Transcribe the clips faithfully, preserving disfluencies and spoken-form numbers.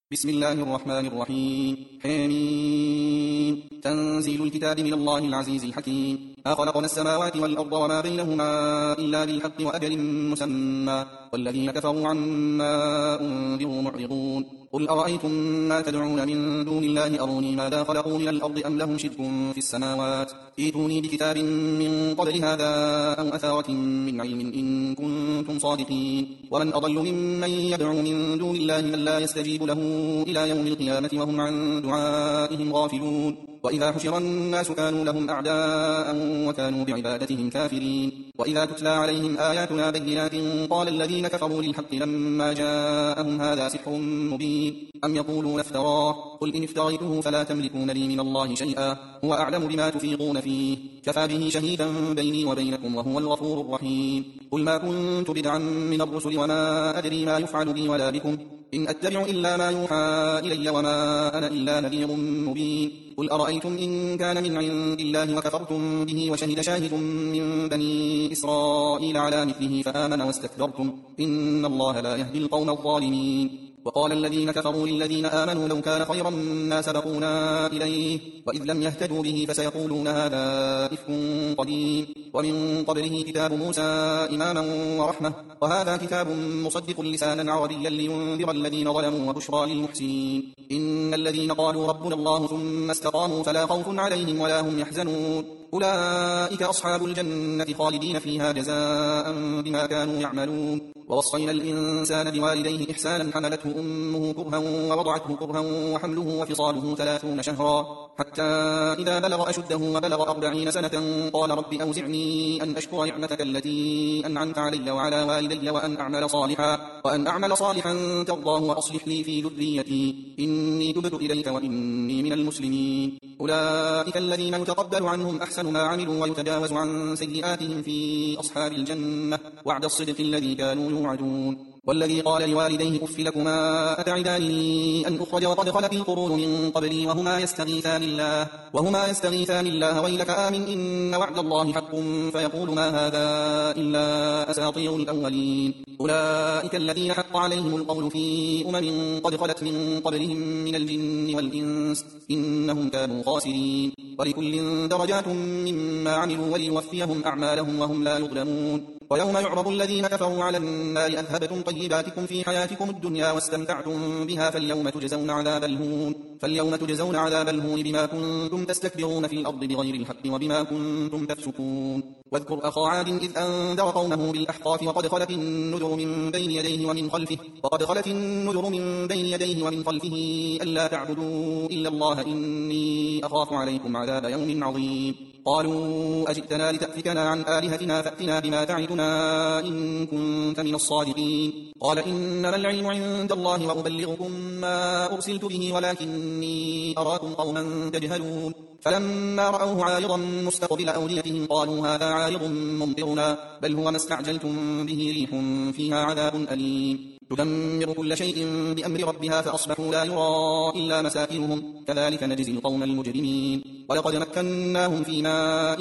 بسم الله الرحمن الرحيم. حميم. تنزيل الكتاب من الله العزيز الحكيم. ما خلقنا السماوات والأرض وما بينهما إلا بالحق وأجل مسمى والذين كفروا عما أنذروا معرضون. قل أرأيتم ما تدعون من دون الله أروني ماذا خلقوا من الأرض أم لهم شرك في السماوات ائتوني بكتاب من قبل هذا أو أثارة من علم إن كنتم صادقين. ومن أضل ممن يدعو من دون الله من لا يستجيب له إلى يوم القيامة وهم عن دعائهم غافلون. وإذا حشر الناس كانوا لهم أعداء وكانوا بعبادتهم كافرين. وإذا تتلى عليهم آياتنا بينات قال الذين كفروا للحق لما جاءهم هذا سحر مبين أم يقولون افتراه قل إن افتريته فلا تملكون لي من الله شيئا هو أعلم بما تفيضون فيه كفى به شهيدا بيني وبينكم وهو الغفور الرحيم. قل ما كنت بدعا من الرسل وما أدري ما يفعل بي ولا بكم إن أتبع إلا ما يوحى إلي وما أنا إلا نذير مبين. قل أرأيتم إن كان من عند الله وكفرتم به وشهد شاهد من بني إسرائيل على مثله فآمن واستكبرتم إن الله لا يهدي القوم الظالمين. وقال الذين كفروا للذين آمنوا لو كان خيرا ما سبقونا إليه وإذ لم يهتدوا به فسيقولون هذا إفك قديم ومن قبله كتاب موسى إماما ورحمة وهذا كتاب مصدق لسانا عربيا لينذر الذين ظلموا وبشرى للمحسنين. إن الذين قالوا ربنا الله ثم استقاموا فلا خوف عليهم ولا هم يحزنون أولئك أصحاب الجنة خالدين فيها جزاء بما كانوا يعملون. ووصينا الإنسان بوالديه إحسانا حملته أمه كرها ووضعته كرها وحمله وفصاله ثلاثون شهرا حتى إذا بلغ أشده وبلغ أربعين سنة قال رب أوزعني أن أشكر نعمتك التي أنعمت علي وعلى والدي وأن أعمل صالحا وأن أعمل صالحا ترضاه وأصلح لي في ذريتي إني تبت إليك وإني من المسلمين. أولئك الذين يتقبل عنهم أحسن ما عملوا ويتجاوز عن سيئاتهم في أصحاب الجنة وعد الصدق الذي كانوا يوعدون. والذي قال لوالديه أف لكما أتعداني أن أخرج وقد خلت القرون من قبلي وهما يستغيثان الله وهما يستغيثان الله ويلك آمن إن وعد الله حق فيقول ما هذا إلا أساطير الأولين. أولئك الذين حق عليهم القول في أمم قد خلت من قبلهم من الجن والإنس إنهم كانوا خاسرين. ولكل درجات مما عملوا وليوفيهم أعمالهم وهم لا يظلمون. ويوم يعرض الذين كفروا على النار أذهبتم طيباتكم في حياتكم الدنيا واستمتعتم بها فاليوم تجزون عذاب الهون فاليوم تجزون عذاب الهون بما كنتم تستكبرون في الأرض بغير الحق وبما كنتم تفسقون. واذكر أخا عاد إذ أنذر قومه بالأحقاف وقد خلت النذر من بين يديه ومن خلفه وقد خلت النذر من بين يديه ومن خلفه ألا تعبدوا إلا الله إني أخاف عليكم عذاب يوم عظيم. قالوا أجئتنا لتأفكنا عن آلهتنا فأتنا بما تعدنا إن كنت من الصادقين. قال إنما العلم عند الله وأبلغكم ما أرسلت به ولكني أراكم قوما تجهلون. فلما رأوه عارضا مستقبل أوديتهم قالوا هذا عارض ممطرنا بل هو ما استعجلتم به ريح فيها عذاب أليم تدمر كل شيء بأمر ربها فأصبحوا لا يرى إلا مساكنهم كذلك نجزي القوم المجرمين. ولقد مكناهم في ماء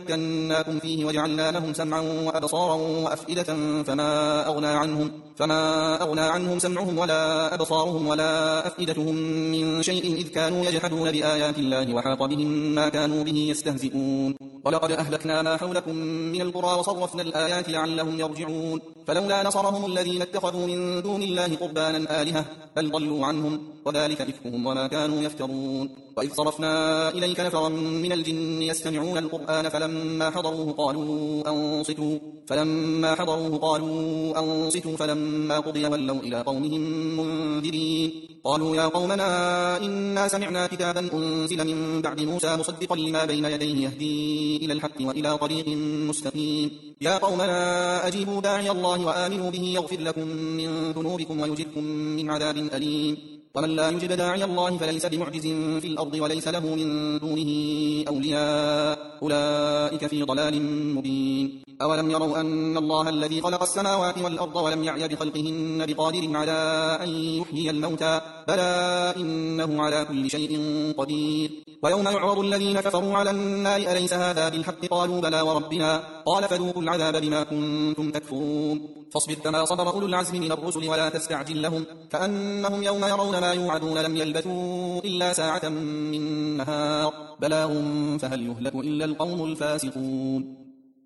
مكناكم فيه وجعلنا لهم سمعا وأبصارا وأفئدة فما أغنى عنهم فما أغنى عنهم سمعهم ولا أبصارهم ولا أفئدتهم من شيء إذ كانوا يجحدون بآيات الله وحاق بهم ما كانوا به يستهزئون. ولقد أهلكنا ما حولكم من القرى وصرفنا الآيات لعلهم يرجعون. فلولا نصرهم الذين اتخذوا من دون الله قربانا آلهة بل ضلوا عنهم وذلك إفكهم وما كانوا يفترون. وإذ صرفنا إليك نفرا من الجن يستمعون القرآن فلما حضروه قالوا أنصتوا فلما حضروه قالوا أنصتوا فلما قضي ولوا إلى قومهم منذرين. قالوا يا قومنا إنا سمعنا كتابا أنزل من بعد موسى مصدقا لما بين يديه يهدي إلى الحق وإلى طريق مستقيم. يا قومنا أجيبوا داعي الله وآمنوا به يغفر لكم من ذنوبكم ويجركم من عذاب أليم. ومن لا يجب داعي الله فليس بمعجز في الأرض وليس له من دونه أولياء أولئك في ضلال مبين. أولم يروا أن الله الذي خلق السماوات والأرض ولم يعي بخلقهن بقادر على أن يحيي الموتى بلى إنه على كل شيء قدير. ويوم يعرض الذين كفروا على النار أليس هذا بالحق قالوا بلى وربنا قال فذوقوا العذاب بما كنتم تكفرون. فاصبر كما صبر أولو العزم من الرسل ولا تستعجل لهم كأنهم يوم يرون ما يوعدون لم يلبثوا إلا ساعة من نهار بلاغ فهل يهلك إلا القوم الفاسقون.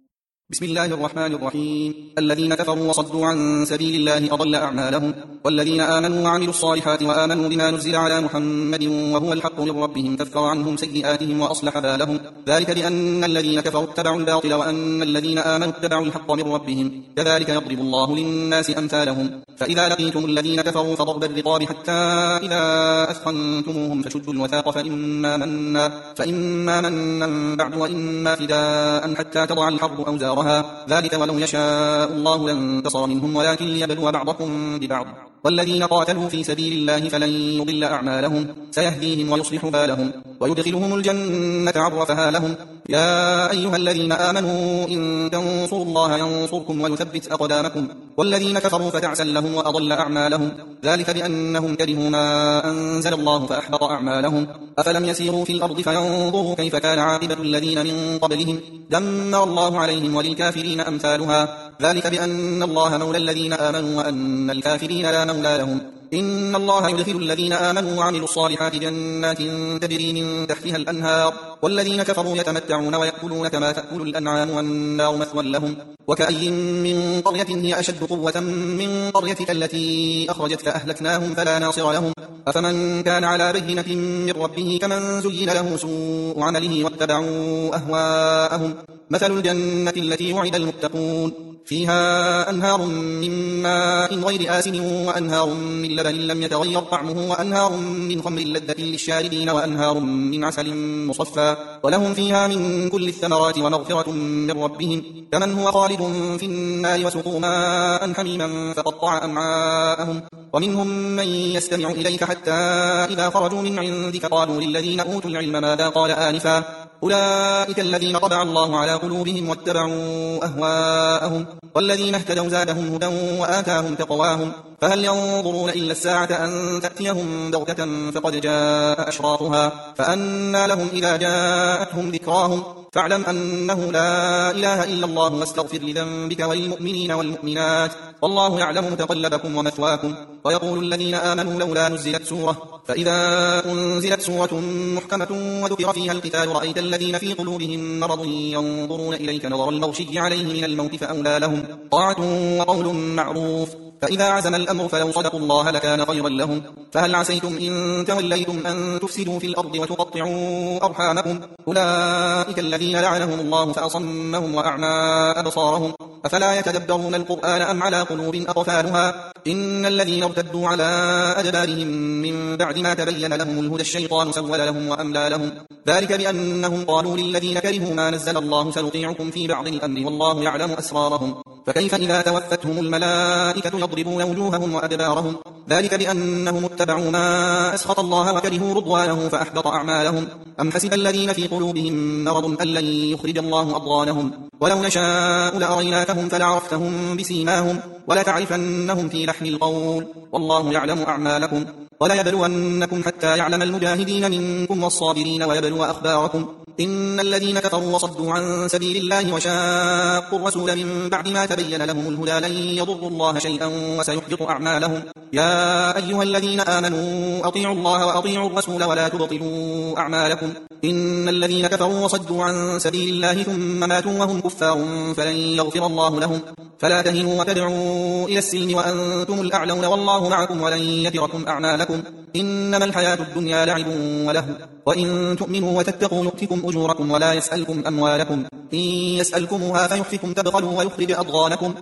بسم الله الرحمن الرحيم. الذين كفروا وصدوا عن سبيل الله أضل أعمالهم والذين آمنوا وعملوا الصالحات وآمنوا بما نزل على محمد وهو الحق من ربهم كفر عنهم سيئاتهم وأصلح بالهم ذلك بأن الذين كفروا اتبعوا الباطل وأن الذين آمنوا اتبعوا الحق من ربهم كذلك يضرب الله للناس أمثالهم. فإذا لقيتم الذين كفروا فضرب الرقاب حتى إذا أثخنتموهم فشدوا الوثاق فإما منا, فإما منا بعد وإما فداء حتى تضع الحرب أوزارها ذلك ولو يشاء الله لانتصر منهم ولكن ليبلو بعضكم ببعض والذين قاتلوا في سبيل الله فلن يضل أعمالهم سيهديهم ويصلح بالهم ويدخلهم الجنة عرفها لهم. يا أيها الذين آمنوا إن تنصروا الله ينصركم ويثبت أقدامكم والذين كفروا فتعسا لهم وأضل أعمالهم ذلك بأنهم كرهوا ما أنزل الله فأحبط أعمالهم. أفلم يسيروا في الأرض فينظروا كيف كان عاقبة الذين من قبلهم دمر الله عليهم وللكافرين أمثالها ذلك بأن الله مولى الذين آمنوا وأن الكافرين لا مولى لهم. إن الله يدخل الذين آمنوا وعملوا الصالحات جنات تجري من تحتها الأنهار والذين كفروا يتمتعون ويأكلون كما تأكل الأنعام والنار مثوى لهم. وكأي من قرية هي أشد قوة من قريتك التي أخرجتك أهلكناهم فلا ناصر لهم. أفمن كان على بينة من ربه كمن زين له سوء عمله واتبعوا أهواءهم مثل الجنة التي وعد المتقون فيها أنهار من ماء غير آسن وأنهار من لبن لم يتغير طعمه وأنهار من خمر لذة للشاربين وأنهار من عسل مصفى ولهم فيها من كل الثمرات ومغفرة من ربهم كمن هو خالد في النار وسقوا ماء حميما فقطع أمعاءهم. ومنهم من يستمع إليك حتى إذا خرجوا من عندك قالوا للذين أوتوا العلم ماذا قال آنفا أولئك الذين طبع الله على قلوبهم واتبعوا أهواءهم والذين اهتدوا زادهم هدى وآتاهم تقواهم فهل ينظرون إلا الساعة أن تأتيهم بغتة فقد جاء أشراطها فأنى لهم إذا جاءتهم ذكراهم فاعلم أنه لا إله إلا الله واستغفر لذنبك وللمؤمنين والمؤمنات والله يعلم متقلبكم ومثواكم. ويقول الذين آمنوا لولا نزلت سورة فإذا أنزلت سورة محكمة وذكر فيها القتال رأيت الذين في قلوبهم مرض ينظرون إليك نظر المغشي عليه من الموت فأولى لهم طاعة وقول معروف فإذا عزم الأمر فلو صدقوا الله لكان خيرا لهم. فهل عسيتم إن توليتم أن تفسدوا في الأرض وتقطعوا أرحامكم أولئك الذين لعنهم الله فأصمهم وأعمى أبصارهم أفلا يتدبرون القرآن أم على قلوب أقفالها إن الذين ارتدوا على أدبارهم من بعد ما تبين لهم الهدى الشيطان سول لهم وأملى لهم ذلك بأنهم قالوا للذين كرهوا ما نزل الله سنطيعكم في بعض الأمر والله يعلم أسرارهم فكيف إذا توفتهم الملائكة يضربون وجوههم وأدبارهم ذلك بأنهم اتبعوا ما أسخط الله وكرهوا رضوانه فأحبط أعمالهم. أم حسب الذين في قلوبهم مرض أن لن يخرج الله أضغانهم ولو نشاء لأريناكهم فلعرفتهم بسيماهم ولتعرفنهم في لحن القول والله يعلم أعمالكم وليبلونكم حتى يعلم المجاهدين منكم والصابرين ويبلو أخباركم. إن الذين كفروا وصدوا عن سبيل الله وشاقوا الرسول من بعد ما تبين لهم الهدى لن يضروا الله شيئا وسيحبط أعمالهم. يا أيها الذين آمنوا أطيعوا الله وأطيعوا الرسول ولا تبطلوا أعمالكم. إن الذين كفروا وصدوا عن سبيل الله ثم ماتوا وهم كفار فلن يغفر الله لهم فلا تهنوا وتدعوا إلى السلم وأنتم الأعلون والله معكم ولن يتركم أعمالكم. إنما الحياة الدنيا لعب وله وإن تؤمنوا وتتقوا يؤتكم أجوركم ولا يسألكم أموالكم إن يسألكموها فيحفكم تبخلوا ويخرج أضغانكم.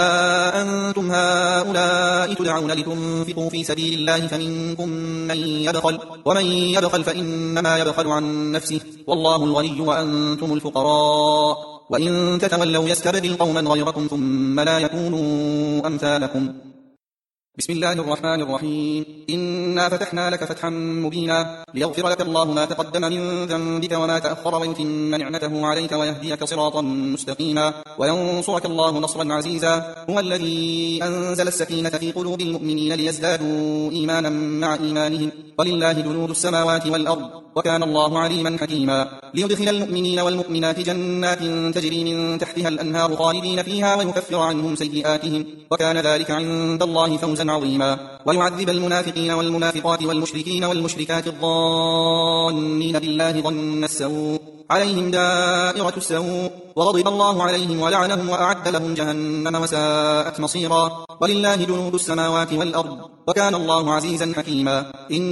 ها أنتم هؤلاء تدعون لتنفقوا في سبيل الله فمنكم من يبخل ومن يبخل فإنما يبخل عن نفسه والله الغني وأنتم الفقراء وإن تتولوا يستبدل قوما غيركم ثم لا يكونوا أمثالكم. بسم الله الرحمن الرحيم. إنا فتحنا لك فتحا مبينا ليغفر لك الله ما تقدم من ذنبك وما تأخر ويتم نعمته عليك ويهديك صراطا مستقيما وينصرك الله نصرا عزيزا. هو الذي أنزل السكينة في قلوب المؤمنين ليزدادوا إيمانا مع إيمانهم ولله جنود السماوات والأرض وكان الله عليما حكيما. ليدخل المؤمنين والمؤمنات جنات تجري من تحتها الأنهار خالدين فيها ويكفر عنهم سيئاتهم وكان ذلك عند الله فوزا عظيما. ويعذب المنافقين والمنافقات والمشركين والمشركات الظانين بالله ظن السوء عليهم دائرة السوء وغضب الله عليهم ولعنهم وأعد لهم جهنم وساءت مصيرا. ولله جنود السماوات والأرض وكان الله عزيزا حكيما.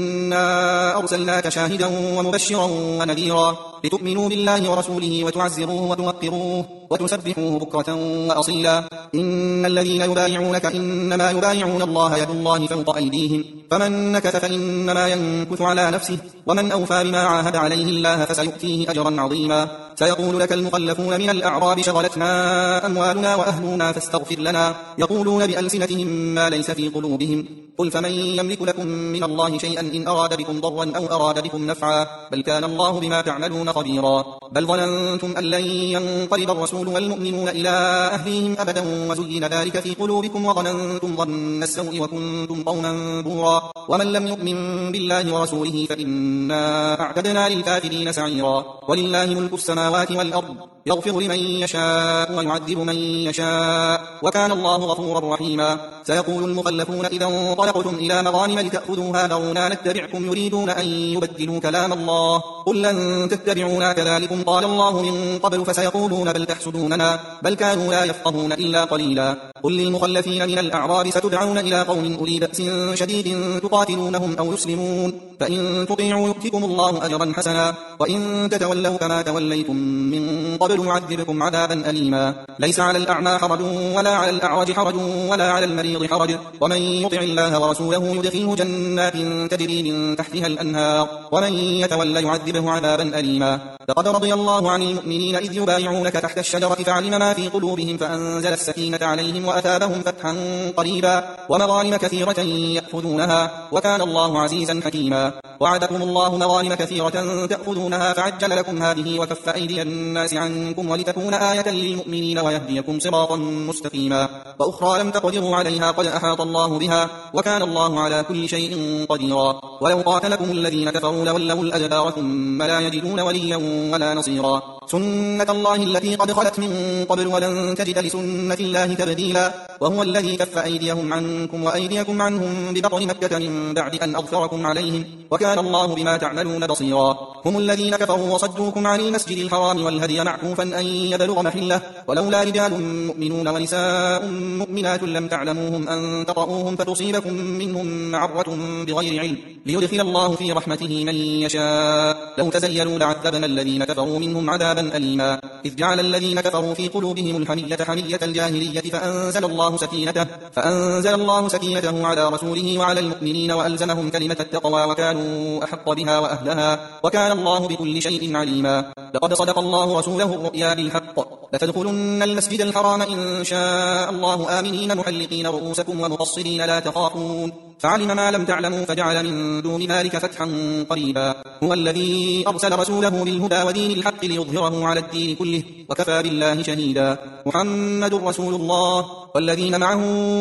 إنا أرسلناك شاهدا ومبشرا ونذيرا لتؤمنوا بالله ورسوله وتعزروه وتوقروه وتسبحوه بكرة وأصيلا. إن الذين يبايعونك إنما يبايعون الله يد الله فوق أيديهم فمن نكث فإنما ينكث على نفسه ومن أوفى بما عاهد عليه الله فسيؤتيه أجرا عظيما. سيقول لك المخلفون من الأعراب شغلتنا أموالنا وأهلنا فاستغفر لنا يقولون بألسنتهم ما ليس في قلوبهم قل فمن يملك لكم من الله شيئا إن أراد بكم ضرا أو أراد بكم نفعا بل كان الله بما تعملون خبيرا. بل ظننتم أن لن ينقلب الرسول والمؤمنون إلى أهليهم أبدا وزين ذلك في قلوبكم وظننتم ظن السوء وكنتم قوما بورا. ومن لم يؤمن بالله ورسوله فإنا أعتدنا للكافرين سعيرا. ولله ملك السماوات والأرض يغفر لمن يشاء ويعذب من يشاء وكان الله غفورا رحيما. سيقول المخلفون إذا انطلقتم إلى مغانم لتأخذوها ذرونا نتبعكم يريدون أن يبدلوا كلام الله قل لن تتبعونا كذلكم قال الله من قبل فسيقولون بل تحسدوننا بل كانوا لا يفقهون إلا قليلا. قل للمخلفين من الأعراب ستدعون إلى قوم أولي بأس شديد تقاتلونهم أو يسلمون فإن تطيعوا يؤتكم الله أجرا حسنا وإن تتولوا كما توليتم من قبل يعذبكم عذابا أليما. ليس على الأعمى حرج ولا على الأعرج حرج ولا على المريض حرج ومن يطع الله ورسوله يدخله جنات تجري من تحتها الأنهار ومن يتولى يعذبه عذابا أليما. لقد رضي الله عن المؤمنين إذ يبايعونك تحت الشجرة فعلم ما في قلوبهم فأنزل السكينة عليهم وأثابهم فتحا قريبا ومغانم كثيرة يأخذونها وكان الله عزيزا حكيما. وعدكم الله مغانم كثيرة تأخذونها فعجل لكم هذه وكف أيدي الناس عنكم ولتكون آية للمؤمنين ويهديكم صراطا مستقيما. وأخرى لم تقدروا عليها قد أحاط الله بها وكان الله على كل شيء قديرا. ولو قاتلكم الذين كفروا لولوا الأدبار ثم لا يجدون وليا ولا نصيرا. سنة الله التي قد خلت من قبل ولن تجد لسنة الله تبديلا. وهو الذي كف أيديهم عنكم وأيديكم عنهم ببطن مكة من بعد أن أظفركم عليهم وكان الله بما تعملون بصيرا. هم الذين كفروا وصدوكم عن المسجد الحرام والهدي معكوفا أن يبلغ محله ولولا رجال مؤمنون ونساء مؤمنات لم تعلموهم أن تطؤوهم فتصيبكم منهم معرة بغير علم ليدخل الله في رحمته من يشاء. لو تزيلوا لعذبنا الذين كفروا منهم عذابا أليما. إذ جعل الذين كفروا في قلوبهم الحمية حمية الجاهلية فأنزل الله سكينته فأنزل الله سكينته على رسوله وعلى المؤمنين وألزمهم كلمة التقوى وكانوا أحق بها وأهلها وكان الله بكل شيء عليما. لقد صدق الله رسوله الرؤيا بالحق لتدخلن المسجد الحرام إن شاء الله آمنين محلقين رؤوسكم ومقصرين لا تخافون فعلم ما لم تعلموا فجعل من دون ذلك فتحا قريبا. هو الذي أرسل رسوله بالهدى ودين الحق ليظهره على الدين كله وكفى بالله شهيدا. محمد رسول الله والذين معه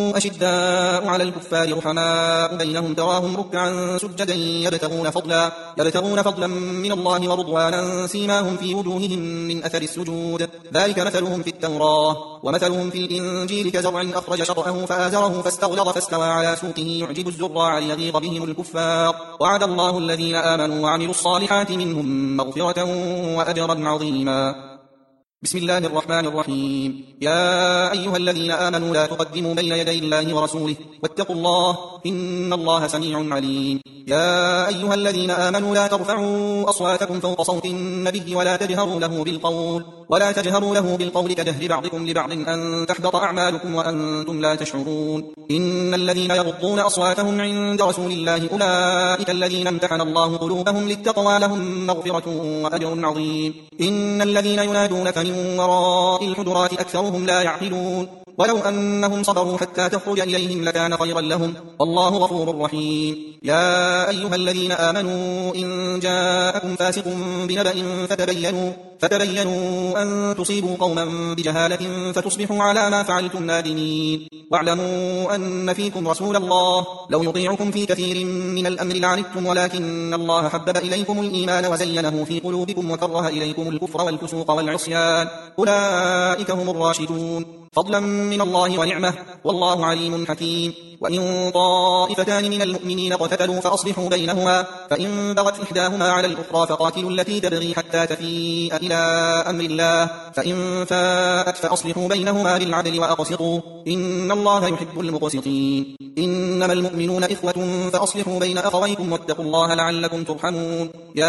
أشداء على الكفار رحماء بينهم تراهم ركعا سجدا يبتغون فضلا يبتغون فضلا من الله ورضوانا سيماهم في وجوههم من أثر السجود ذلك مثلهم في التوراة ومثلهم في الإنجيل كزرع أخرج شطأه فآزره فاستغلظ فاستوى على سوقه يعجب الزراع ليغيظ بهم الكفار وعد الله الذين آمنوا وعملوا الصالحات منهم مغفرة وأجرا عظيما. بسم الله الرحمن الرحيم. يا أيها الذين آمنوا لا تقدموا بين يدي الله ورسوله واتقوا الله إن الله سميع عليم. يا أيها الذين آمنوا لا ترفعوا أصواتكم فوق صوت النبي ولا تجهروا له بالقول ولا تجهروا له بالقول كجهر بعضكم لبعض أن تحبط أعمالكم وأنتم لا تشعرون. إن الذين يغضون أصواتهم عند رسول الله أولئك الذين امتحن الله قلوبهم للتقوى لهم مغفرة وأجر عظيم. إن الذين ينادونك من وراء الحجرات أكثرهم لا يعقلون. ولو أنهم صبروا حتى تخرج إليهم لكان خيرا لهم والله غفور رحيم يا أيها الذين آمنوا إن جاءكم فاسق بنبأ فتبينوا فتبينوا أن تصيبوا قوما بجهالة فتصبحوا على ما فعلتم نادمين واعلموا أن فيكم رسول الله لو يطيعكم في كثير من الأمر لعنتم ولكن الله حبب إليكم الإيمان وزينه في قلوبكم وكره إليكم الكفر والفسوق والعصيان أولئك هم الراشدون فضلا من الله ونعمه والله عليم حكيم وإن طائفتان من المؤمنين اقتتلوا فأصلحوا بينهما فإن بغت إحداهما على الأخرى فقاتلوا التي تبغي حتى تفيء إلى أمر الله فإن فاءت فأصلحوا بينهما بالعدل وأقسطوا إن الله يحب المقسطين إنما المؤمنون إخوة فأصلحوا بين أخويكم واتقوا الله لعلكم ترحمون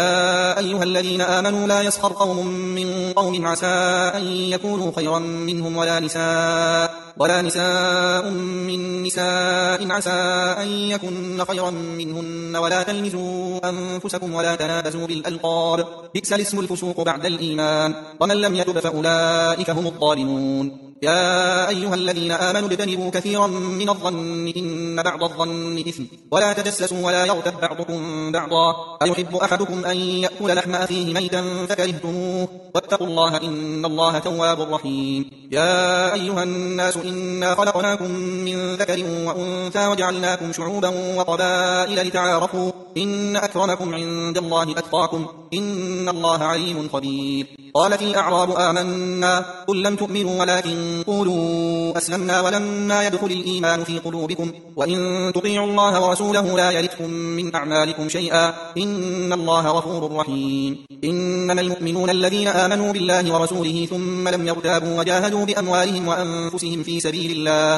يا أيها الذين آمنوا لا يسخر قوم من قوم عسى أن يكونوا خيرا منهم ولا نساء ولا نساء من نساء عسى أن يكن خيرا منهن ولا تلمزوا أنفسكم ولا تنابزوا بالألقاب بئس الاسم الفسوق بعد الإيمان ومن لم يتب فأولئك هم الظالمون يا أيها الذين آمنوا اجتنبوا كثيرا من الظن إن بعض الظن إثم ولا تجسسوا ولا يغتب بعضكم بعضا أيحب أحدكم أن يأكل لحم أخيه ميتا فكرهتموه واتقوا الله إن الله تواب رحيم يا أيها الناس إنا خلقناكم من ذكر وأنثى وجعلناكم شعوبا وقبائل لتعارفوا إن أكرمكم عند الله أتقاكم إن الله عليم خبير قالت الأعراب آمنا قل لم تؤمنوا ولكن قولوا أسلمنا ولما يدخل الإيمان في قلوبكم وإن تطيعوا الله ورسوله لا يلتكم من أعمالكم شيئا إن الله غفور رحيم إنما المؤمنون الذين آمنوا بالله ورسوله ثم لم يرتابوا وجاهدوا بأموالهم وأنفسهم في سبيل الله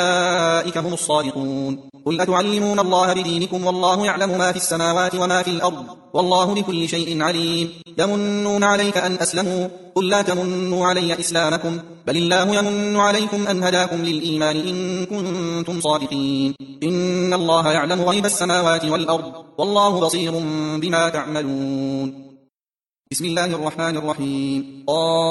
أولئك هم الصادقون قل أتعلمون الله بدينكم والله يعلم ما في السماوات وما في الأرض والله بكل شيء عليم يمنون عليك أن أسلموا قل لا تمنوا علي إسلامكم بل الله يمن عليكم أن هداكم للإيمان إن كنتم صادقين إن الله يعلم غيب السماوات والأرض والله بصير بما تعملون بسم الله الرحمن الرحيم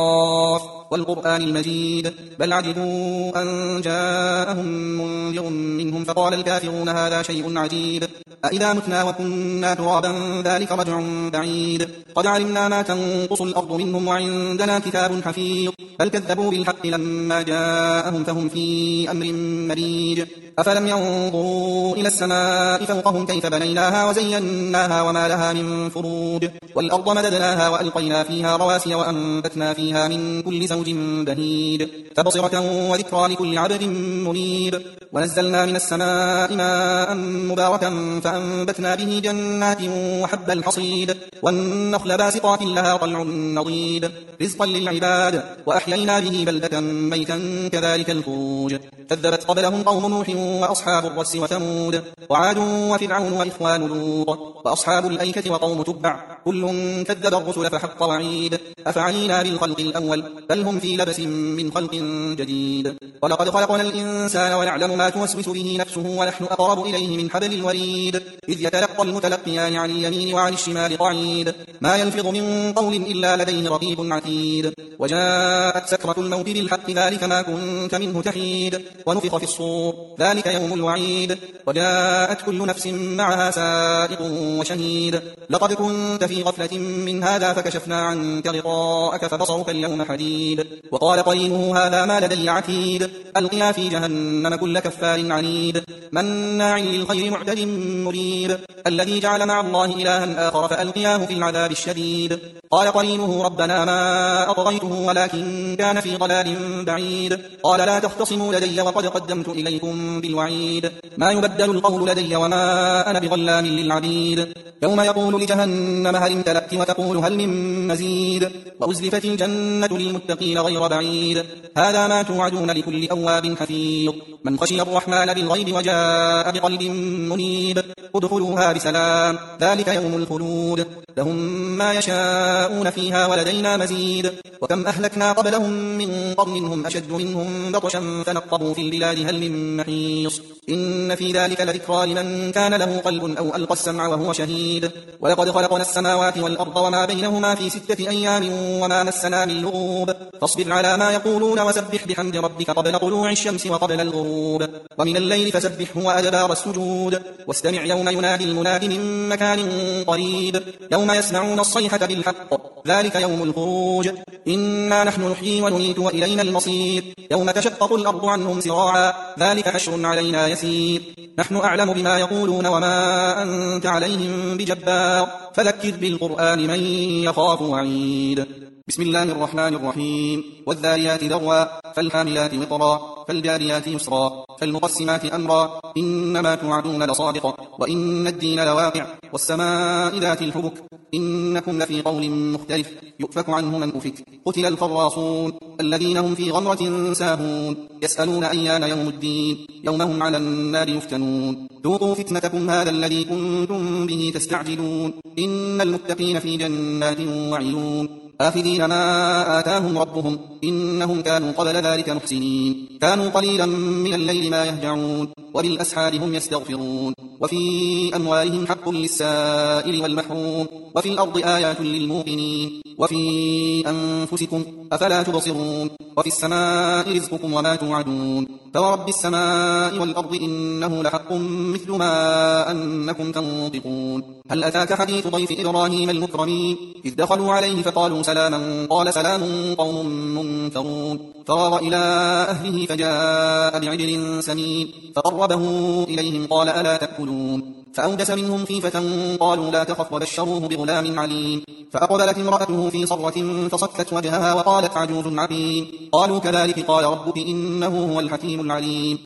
قاف والقرآن المجيد بل عجبوا أن جاءهم منذر منهم فقال الكافرون هذا شيء عجيب أإذا متنا وكنا ترابا ذلك رجع بعيد قد علمنا ما تنقص الأرض منهم وعندنا كتاب حفيظ بل كذبوا بالحق لما جاءهم فهم في أمر مريج أفلم ينظروا إلى السماء فوقهم كيف بنيناها وزيناها وما لها من فروج والأرض مددناها وألقينا فيها رواسي وأنبتنا فيها من كل زوج بهيج تبصرة وذكرى لكل عبد منيب ونزلنا من السماء ماء مباركا فأنبتنا به جنات وحب الحصيد والنخل باسقات لها طلع نضيد رزقا للعباد وأحيينا به بلدة ميتا كذلك الخروج كذبت قبلهم قوم نوح وأصحاب الرس وثمود وعاد وفرعون وإخوان لوط وأصحاب الأيكة وقوم تبع كل كذب الرسل فحق وعيد أفعلينا بالخلق الأول بل هم في لبس من خلق جديد ولقد خلقنا الإنسان ونعلم ما توسوس به نفسه ونحن أقرب إليه من حبل الوريد إذ يتلقى المتلقيان عن اليمين وعن الشمال قعيد ما يلفظ من قول إلا لديه رقيب عتيد وجاءت سكرة الموت بالحق ذلك ما كنت منه تحيد ونفخ في الصور ذلك يوم الوعيد وجاءت كل نفس معها سائق وشهيد لقد كنت في غفلة من هذا فكشفنا عنك غطاءك فبصرك اليوم حديد وقال قرينه هذا ما لدي عتيد ألقيا في جهنم كل كفار عنيد مناع للخير معتد مريب الذي جعل مع الله إلها آخر فألقياه في العذاب الشديد قال قرينه ربنا ما أطغيته ولكن كان في ضلال بعيد قال لا تختصموا لدي وقد قدمت إليكم بالوعيد ما يبدل القول لدي وما أنا بظلام للعبيد يوم يقول لجهنم هل امتلأت وتقول هل من مزيد وأزلفت الجنة للمتقين غير بعيد هذا ما توعدون لكل أواب حفيظ من خشي الرحمن بالغيب وجاء بقلب منيب ادخلوها بسلام ذلك يوم الخلود لهم ما يشاءون فيها ولدينا مزيد وكم أهلكنا قبلهم من قرن هم أشد منهم بطشا فنقبوا في البلاد هل من محيص إن في ذلك لذكرى لمن كان له قلب أو ألقى السمع وهو شهيد ولقد خلقنا السماوات والأرض وما بينهما في ستة أيام وما مسنا من لغوب فاصبر على ما يقولون وسبح بحمد ربك قبل طلوع الشمس وقبل الغروب ومن الليل فسبحه وأدبار السجود واستمع يوم ينادي المناد من مكان قريب يوم يسمعون الصيحة بالحق ذلك يوم الخروج إنا نحن نحيي ونميت وإلينا المصير يوم تشقق الأرض عنهم سراعا ذلك حشر علينا يسير نحن أعلم بما يقولون وما أنت عليهم بجبار فذكر بالقرآن من يخاف وعيد بسم الله الرحمن الرحيم والذاريات ذروا فالحاملات وقرا فالجاريات يسرا فالمقسمات أمرا إنما توعدون لصادق وإن الدين لواقع والسماء ذات الحبك إنكم لفي قول مختلف يؤفك عنه من أفك قتل الخراصون الذين هم في غمرة ساهون يسألون أيان يوم الدين يوم هم على النار يفتنون ذوقوا فتنتكم هذا الذي كنتم به تستعجلون إن المتقين في جنات وعيون آخذين ما آتاهم ربهم إنهم كانوا قبل ذلك محسنين كانوا قليلا من الليل ما يهجعون وبالأسحار هم يستغفرون وفي أموالهم حق للسائل والمحروم وفي الأرض آيات للموقنين وفي أنفسكم أفلا تبصرون وفي السماء رزقكم وما توعدون فورب السماء والأرض إنه لحق مثل ما أنكم تنطقون هل أتاك حديث ضيف إبراهيم المكرمين إذ دخلوا عليه فقالوا سلاما قال سلام قوم منكرون فراغ إلى أهله فجاء بعجل سمين فقربه إليهم قال ألا تأكلون فأوجس منهم خيفة قالوا لا تخف وبشروه بغلام عليم فأقبلت امرأته في صرة فصكت وجهها وقالت عجوز عقيم قالوا كذلك قال ربك إنه هو الحكيم العليم